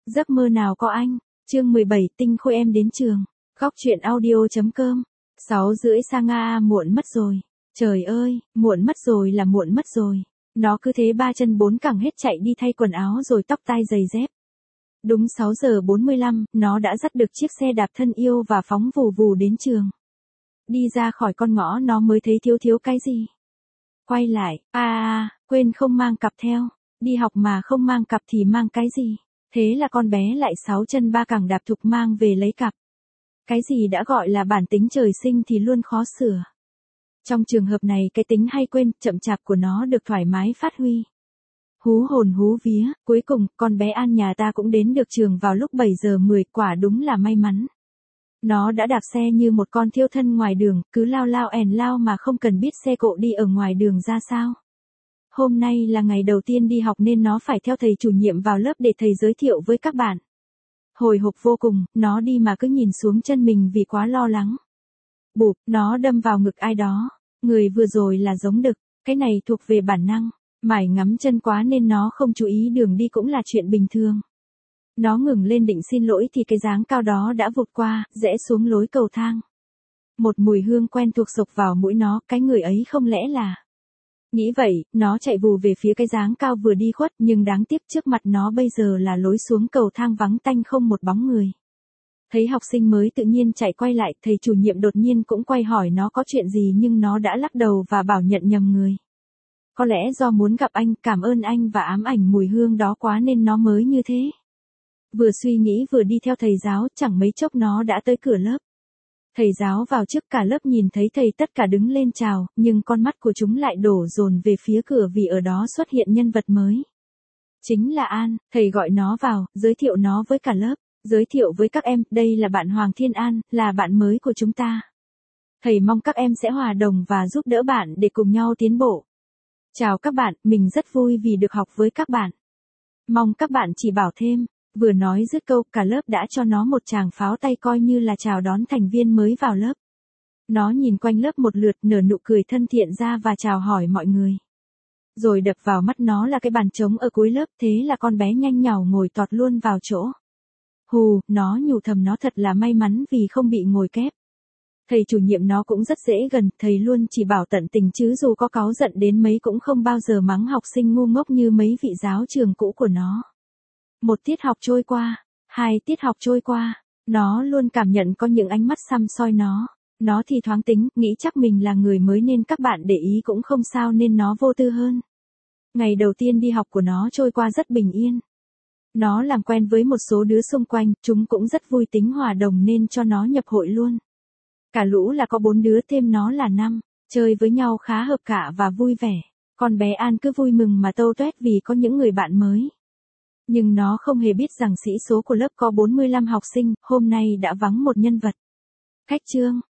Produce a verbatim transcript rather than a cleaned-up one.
Giấc mơ nào có anh, chương mười bảy Tinh Khôi em đến trường, góc chuyện audio.com, sáu rưỡi sang Nga muộn mất rồi, trời ơi, muộn mất rồi là muộn mất rồi, nó cứ thế ba chân bốn cẳng hết chạy đi thay quần áo rồi tóc tai giày dép. Đúng sáu giờ bốn mươi lăm, nó đã dắt được chiếc xe đạp thân yêu và phóng vù vù đến trường. Đi ra khỏi con ngõ nó mới thấy thiếu thiếu cái gì. Quay lại, à à, quên không mang cặp theo, đi học mà không mang cặp thì mang cái gì. Thế là con bé lại sáu chân ba cẳng đạp thục mang về lấy cặp. Cái gì đã gọi là bản tính trời sinh thì luôn khó sửa. Trong trường hợp này cái tính hay quên, chậm chạp của nó được thoải mái phát huy. Hú hồn hú vía, cuối cùng, con bé An nhà ta cũng đến được trường vào lúc bảy giờ mười, quả đúng là may mắn. Nó đã đạp xe như một con thiêu thân ngoài đường, cứ lao lao ẻn lao mà không cần biết xe cộ đi ở ngoài đường ra sao. Hôm nay là ngày đầu tiên đi học nên nó phải theo thầy chủ nhiệm vào lớp để thầy giới thiệu với các bạn. Hồi hộp vô cùng, nó đi mà cứ nhìn xuống chân mình vì quá lo lắng. Bụp, nó đâm vào ngực ai đó. Người vừa rồi là giống đực, cái này thuộc về bản năng. Mải ngắm chân quá nên nó không chú ý đường đi cũng là chuyện bình thường. Nó ngừng lên định xin lỗi thì cái dáng cao đó đã vụt qua, rẽ xuống lối cầu thang. Một mùi hương quen thuộc xộc vào mũi nó, cái người ấy không lẽ là... Nghĩ vậy, nó chạy vù về phía cái dáng cao vừa đi khuất, nhưng đáng tiếc trước mặt nó bây giờ là lối xuống cầu thang vắng tanh không một bóng người. Thấy học sinh mới tự nhiên chạy quay lại, thầy chủ nhiệm đột nhiên cũng quay hỏi nó có chuyện gì nhưng nó đã lắc đầu và bảo nhận nhầm người. Có lẽ do muốn gặp anh, cảm ơn anh và ám ảnh mùi hương đó quá nên nó mới như thế. Vừa suy nghĩ vừa đi theo thầy giáo, chẳng mấy chốc nó đã tới cửa lớp. Thầy giáo vào trước, cả lớp nhìn thấy thầy tất cả đứng lên chào, nhưng con mắt của chúng lại đổ dồn về phía cửa vì ở đó xuất hiện nhân vật mới. Chính là An, thầy gọi nó vào, giới thiệu nó với cả lớp, giới thiệu với các em, đây là bạn Hoàng Thiên An, là bạn mới của chúng ta. Thầy mong các em sẽ hòa đồng và giúp đỡ bạn để cùng nhau tiến bộ. Chào các bạn, mình rất vui vì được học với các bạn. Mong các bạn chỉ bảo thêm. Vừa nói dứt câu, cả lớp đã cho nó một tràng pháo tay coi như là chào đón thành viên mới vào lớp. Nó nhìn quanh lớp một lượt, nở nụ cười thân thiện ra và chào hỏi mọi người. Rồi đập vào mắt nó là cái bàn trống ở cuối lớp, thế là con bé nhanh nhảu ngồi tọt luôn vào chỗ. Hù, nó nhủ thầm nó thật là may mắn vì không bị ngồi kép. Thầy chủ nhiệm nó cũng rất dễ gần, thầy luôn chỉ bảo tận tình chứ dù có cáu giận đến mấy cũng không bao giờ mắng học sinh ngu ngốc như mấy vị giáo trường cũ của nó. Một tiết học trôi qua, hai tiết học trôi qua, nó luôn cảm nhận có những ánh mắt săm soi nó. Nó thì thoáng tính, nghĩ chắc mình là người mới nên các bạn để ý cũng không sao nên nó vô tư hơn. Ngày đầu tiên đi học của nó trôi qua rất bình yên. Nó làm quen với một số đứa xung quanh, chúng cũng rất vui tính hòa đồng nên cho nó nhập hội luôn. Cả lũ là có bốn đứa thêm nó là năm, chơi với nhau khá hợp cả và vui vẻ. Con bé An cứ vui mừng mà tâu tuét vì có những người bạn mới. Nhưng nó không hề biết rằng sĩ số của lớp có bốn mươi lăm học sinh, hôm nay đã vắng một nhân vật. Cách chương,